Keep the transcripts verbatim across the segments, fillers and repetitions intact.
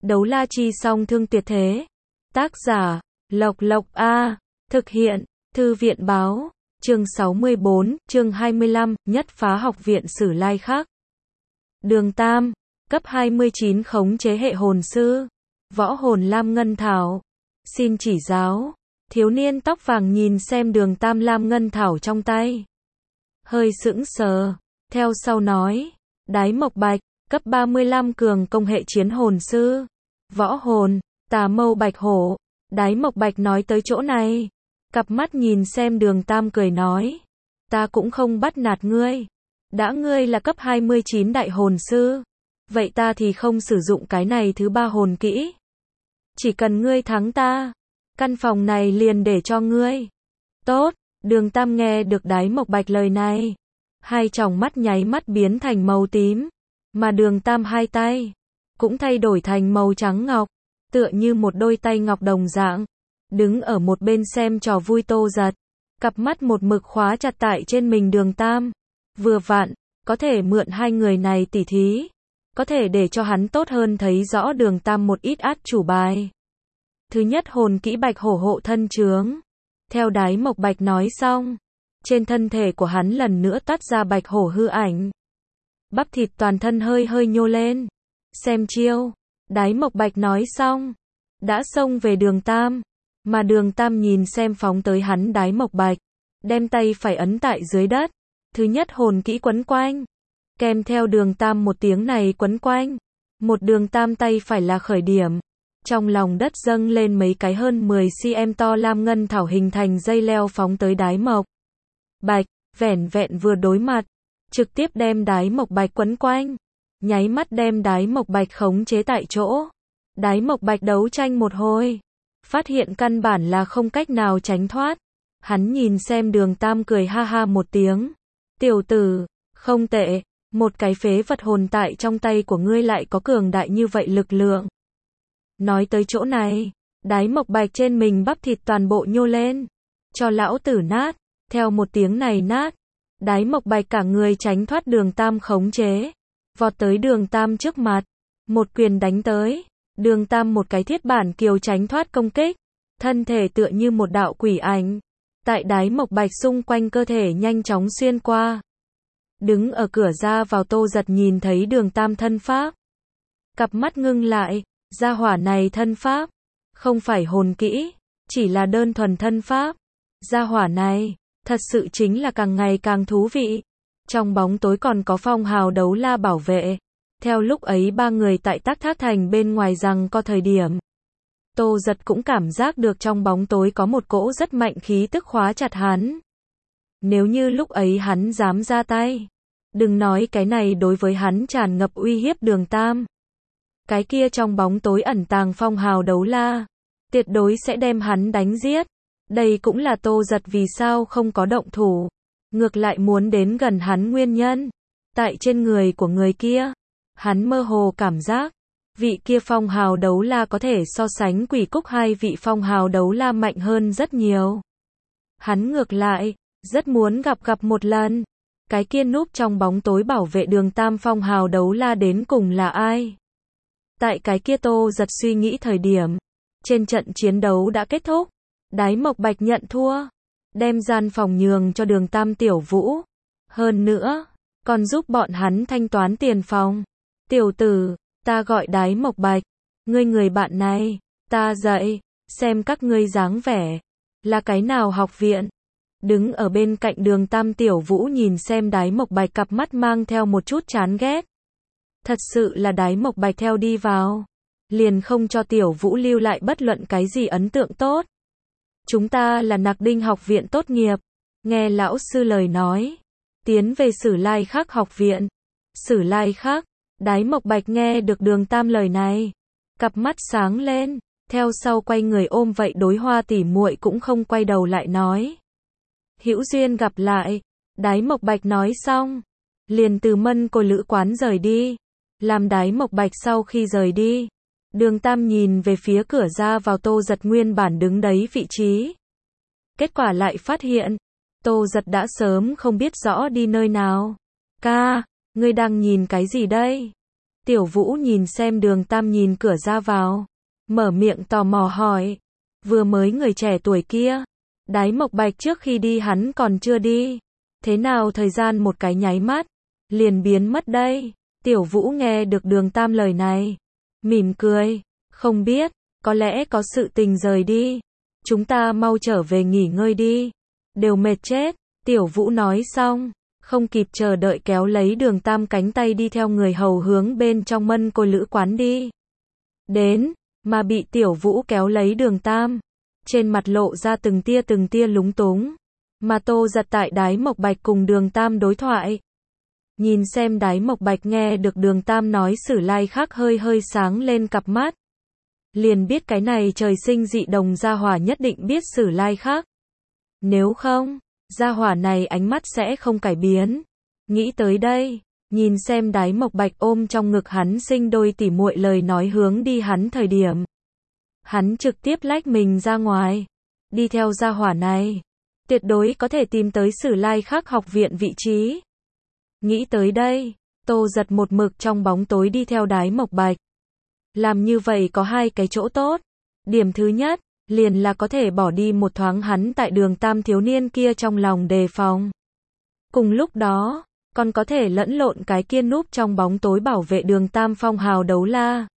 Đấu la chi song thương tuyệt thế. Tác giả, Lộc Lộc A. Thực hiện, Thư viện báo. Chương sáu mươi bốn, chương hai mươi lăm, nhất phá học viện Sử Lai Khắc. Đường Tam, cấp hai mươi chín khống chế hệ hồn sư. Võ hồn lam ngân thảo. Xin chỉ giáo. Thiếu niên tóc vàng nhìn xem đường Tam lam ngân thảo trong tay. Hơi sững sờ. Theo sau nói. Đái Mộc Bạch, cấp ba mươi lăm cường công hệ chiến hồn sư. Võ hồn, tà mâu bạch hổ. Đái Mộc Bạch nói tới chỗ này. Cặp mắt nhìn xem đường Tam cười nói. Ta cũng không bắt nạt ngươi. Đã ngươi là cấp hai mươi chín đại hồn sư. Vậy ta thì không sử dụng cái này thứ ba hồn kỹ. Chỉ cần ngươi thắng ta. Căn phòng này liền để cho ngươi. Tốt, đường Tam nghe được Đái Mộc Bạch lời này. Hai tròng mắt nháy mắt biến thành màu tím. Mà đường Tam hai tay. Cũng thay đổi thành màu trắng ngọc. Tựa như một đôi tay ngọc đồng dạng. Đứng ở một bên xem trò vui Tô Giật. Cặp mắt một mực khóa chặt tại trên mình đường Tam. Vừa vặn, có thể mượn hai người này tỉ thí. Có thể để cho hắn tốt hơn thấy rõ đường Tam một ít át chủ bài. Thứ nhất hồn kỹ bạch hổ hộ thân trướng. Theo Đái Mộc Bạch nói xong. Trên thân thể của hắn lần nữa toát ra bạch hổ hư ảnh. Bắp thịt toàn thân hơi hơi nhô lên. Xem chiêu. Đái Mộc Bạch nói xong. Đã xông về đường Tam. Mà đường Tam nhìn xem phóng tới hắn Đái Mộc Bạch. Đem tay phải ấn tại dưới đất. Thứ nhất hồn kỹ quấn quanh. Kèm theo đường Tam một tiếng này quấn quanh. Một đường Tam tay phải là khởi điểm. Trong lòng đất dâng lên mấy cái hơn mười xăng-ti-mét to lam ngân thảo hình thành dây leo phóng tới Đái Mộc Bạch. Vẻn vẹn vừa đối mặt. Trực tiếp đem Đái Mộc Bạch quấn quanh. Nháy mắt đem Đái Mộc Bạch khống chế tại chỗ. Đái Mộc Bạch đấu tranh một hồi. Phát hiện căn bản là không cách nào tránh thoát. Hắn nhìn xem đường Tam cười ha ha một tiếng. Tiểu tử, không tệ. Một cái phế vật hồn tại trong tay của ngươi lại có cường đại như vậy lực lượng. Nói tới chỗ này. Đái Mộc Bạch trên mình bắp thịt toàn bộ nhô lên. Cho lão tử nát. Theo một tiếng này nát. Đái Mộc Bạch cả người tránh thoát đường Tam khống chế. Vọt tới đường Tam trước mặt. Một quyền đánh tới. Đường Tam một cái thiết bản kiều tránh thoát công kích. Thân thể tựa như một đạo quỷ ảnh. Tại Đái Mộc Bạch xung quanh cơ thể nhanh chóng xuyên qua. Đứng ở cửa ra vào Tô Giật nhìn thấy đường Tam thân pháp. Cặp mắt ngưng lại. Gia hỏa này thân pháp. Không phải hồn kỹ. Chỉ là đơn thuần thân pháp. Gia hỏa này. Thật sự chính là càng ngày càng thú vị. Trong bóng tối còn có phong hào đấu la bảo vệ. Theo lúc ấy ba người tại Tắc Thác Thành bên ngoài rằng có thời điểm. Tô Giật cũng cảm giác được trong bóng tối có một cỗ rất mạnh khí tức khóa chặt hắn. Nếu như lúc ấy hắn dám ra tay. Đừng nói cái này đối với hắn tràn ngập uy hiếp đường Tam. Cái kia trong bóng tối ẩn tàng phong hào đấu la. Tuyệt đối sẽ đem hắn đánh giết. Đây cũng là Tô Giật vì sao không có động thủ. Ngược lại muốn đến gần hắn nguyên nhân. Tại trên người của người kia. Hắn mơ hồ cảm giác. Vị kia phong hào đấu la có thể so sánh Quỷ Cúc hai vị phong hào đấu la mạnh hơn rất nhiều. Hắn ngược lại. Rất muốn gặp gặp một lần. Cái kia núp trong bóng tối bảo vệ đường Tam phong hào đấu la đến cùng là ai. Tại cái kia Tô Giật suy nghĩ thời điểm. Trên trận chiến đấu đã kết thúc. Đái Mộc Bạch nhận thua. Đem gian phòng nhường cho đường Tam Tiểu Vũ. Hơn nữa. Còn giúp bọn hắn thanh toán tiền phòng. Tiểu tử. Ta gọi Đái Mộc Bạch. Ngươi người bạn này. Ta dạy. Xem các ngươi dáng vẻ. Là cái nào học viện. Đứng ở bên cạnh đường Tam Tiểu Vũ nhìn xem Đái Mộc Bạch cặp mắt mang theo một chút chán ghét. Thật sự là Đái Mộc Bạch theo đi vào. Liền không cho Tiểu Vũ lưu lại bất luận cái gì ấn tượng tốt. Chúng ta là Nạc Đinh học viện tốt nghiệp. Nghe lão sư lời nói. Tiến về Sử Lai Khắc học viện. Sử Lai Khắc. Đái Mộc Bạch nghe được đường Tam lời này. Cặp mắt sáng lên. Theo sau quay người ôm vậy đối hoa tỉ muội cũng không quay đầu lại nói. Hữu duyên gặp lại. Đái Mộc Bạch nói xong. Liền từ Mân Cô Lữ quán rời đi. Làm Đái Mộc Bạch sau khi rời đi. Đường Tam nhìn về phía cửa ra vào Tô Giật nguyên bản đứng đấy vị trí. Kết quả lại phát hiện. Tô Giật đã sớm không biết rõ đi nơi nào. Ca, ngươi đang nhìn cái gì đây? Tiểu Vũ nhìn xem Đường Tam nhìn cửa ra vào, mở miệng tò mò hỏi, vừa mới người trẻ tuổi kia, Đái Mộc Bạch trước khi đi hắn còn chưa đi, thế nào thời gian một cái nháy mắt, liền biến mất đây. Tiểu Vũ nghe được Đường Tam lời này, mỉm cười, không biết, có lẽ có sự tình rời đi, chúng ta mau trở về nghỉ ngơi đi, đều mệt chết. Tiểu Vũ nói xong, không kịp chờ đợi kéo lấy Đường Tam cánh tay đi theo người hầu hướng bên trong Mân Cô Lữ quán đi. Đến, mà bị Tiểu Vũ kéo lấy Đường Tam, trên mặt lộ ra từng tia từng tia lúng túng, mà Tô Giật tại Đái Mộc Bạch cùng Đường Tam đối thoại. Nhìn xem Đái Mộc Bạch nghe được Đường Tam nói Sử Lai Khắc hơi hơi sáng lên cặp mắt. Liền biết cái này trời sinh dị đồng gia hỏa nhất định biết Sử Lai Khắc. Nếu không, gia hỏa này ánh mắt sẽ không cải biến. Nghĩ tới đây, nhìn xem Đái Mộc Bạch ôm trong ngực hắn sinh đôi tỉ muội lời nói hướng đi hắn thời điểm. Hắn trực tiếp lách mình ra ngoài, đi theo gia hỏa này, tuyệt đối có thể tìm tới Sử Lai Khắc học viện vị trí. Nghĩ tới đây, Tô Giật một mực trong bóng tối đi theo Đái Mộc Bạch. Làm như vậy có hai cái chỗ tốt. Điểm thứ nhất, liền là có thể bỏ đi một thoáng hắn tại Đường Tam thiếu niên kia trong lòng đề phòng. Cùng lúc đó, còn có thể lẫn lộn cái kia núp trong bóng tối bảo vệ Đường Tam phong hào đấu la.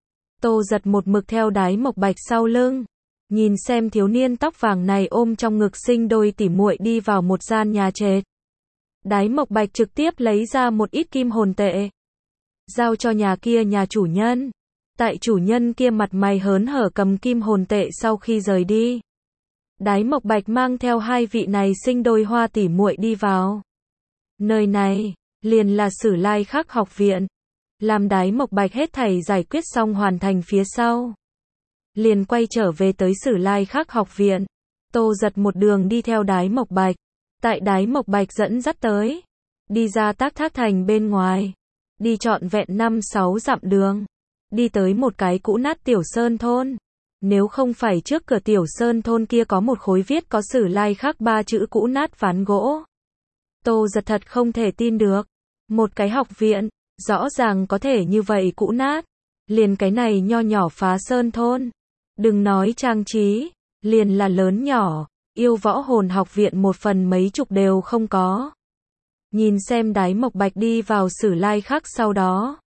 Tô Giật một mực theo Đái Mộc Bạch sau lưng, nhìn xem thiếu niên tóc vàng này ôm trong ngực sinh đôi tỉ muội đi vào một gian nhà trệt. Đái Mộc Bạch trực tiếp lấy ra một ít kim hồn tệ, giao cho nhà kia nhà chủ nhân. Tại chủ nhân kia mặt mày hớn hở cầm kim hồn tệ sau khi rời đi, Đái Mộc Bạch mang theo hai vị này sinh đôi hoa tỉ muội đi vào. Nơi này, liền là Sử Lai Khắc học viện. Làm Đái Mộc Bạch hết thảy giải quyết xong hoàn thành phía sau, liền quay trở về tới Sử Lai Khắc học viện. Tô Giật một đường đi theo Đái Mộc Bạch, tại Đái Mộc Bạch dẫn dắt tới, đi ra Tác Thác Thành bên ngoài, đi trọn vẹn năm sáu dặm đường, đi tới một cái cũ nát tiểu sơn thôn. Nếu không phải trước cửa tiểu sơn thôn kia có một khối viết có Sử Lai Khắc ba chữ cũ nát ván gỗ, Tô Giật thật không thể tin được. Một cái học viện, rõ ràng có thể như vậy cũ nát. Liền cái này nho nhỏ phá sơn thôn, đừng nói trang trí, liền là lớn nhỏ, yêu võ hồn học viện một phần mấy chục đều không có. Nhìn xem Đái Mộc Bạch đi vào Sử Lai Khắc sau đó,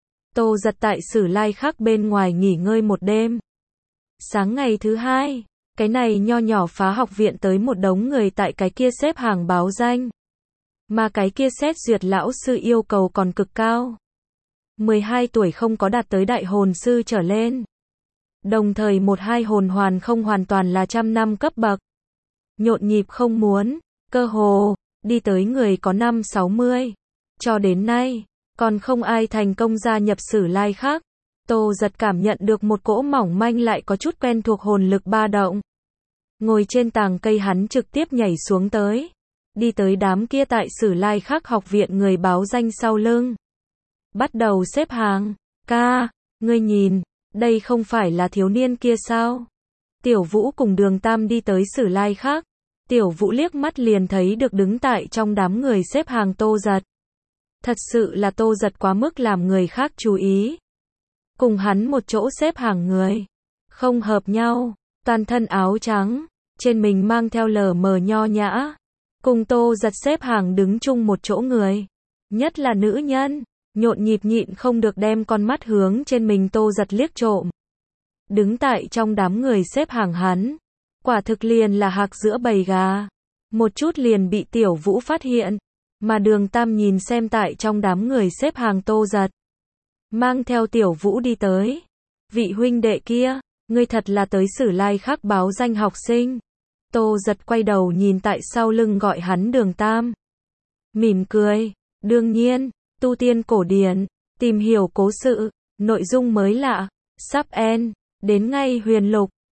Tô Giật tại Sử Lai Khắc bên ngoài nghỉ ngơi một đêm. Sáng ngày thứ hai, cái này nho nhỏ phá học viện tới một đống người tại cái kia xếp hàng báo danh. Mà cái kia xét duyệt lão sư yêu cầu còn cực cao. mười hai tuổi không có đạt tới đại hồn sư trở lên. Đồng thời một hai hồn hoàn không hoàn toàn là trăm năm cấp bậc. Nhộn nhịp không muốn, cơ hồ, đi tới người có năm sáu mươi. Cho đến nay, còn không ai thành công gia nhập Sử Lai Khắc. Tô Giật cảm nhận được một cỗ mỏng manh lại có chút quen thuộc hồn lực ba động. Ngồi trên tàng cây hắn trực tiếp nhảy xuống tới, đi tới đám kia tại Sử Lai Khắc học viện người báo danh sau lưng. Bắt đầu xếp hàng. Ca, ngươi nhìn, đây không phải là thiếu niên kia sao? Tiểu Vũ cùng Đường Tam đi tới Sử Lai Khắc. Tiểu Vũ liếc mắt liền thấy được đứng tại trong đám người xếp hàng Tô Giật. Thật sự là Tô Giật quá mức làm người khác chú ý. Cùng hắn một chỗ xếp hàng người, không hợp nhau, toàn thân áo trắng, trên mình mang theo lờ mờ nho nhã. Cùng Tô Giật xếp hàng đứng chung một chỗ người, nhất là nữ nhân, nhộn nhịp nhịn không được đem con mắt hướng trên mình Tô Giật liếc trộm. Đứng tại trong đám người xếp hàng hắn, quả thực liền là hạc giữa bầy gà. Một chút liền bị Tiểu Vũ phát hiện, mà Đường Tam nhìn xem tại trong đám người xếp hàng Tô Giật, mang theo Tiểu Vũ đi tới. Vị huynh đệ kia, ngươi thật là tới Sử Lai Khắc báo danh học sinh. Tô Giật quay đầu nhìn tại sau lưng gọi hắn Đường Tam, mỉm cười. Đương nhiên, tu tiên cổ điển, tìm hiểu cố sự, nội dung mới lạ, sắp end, đến ngay huyền lục.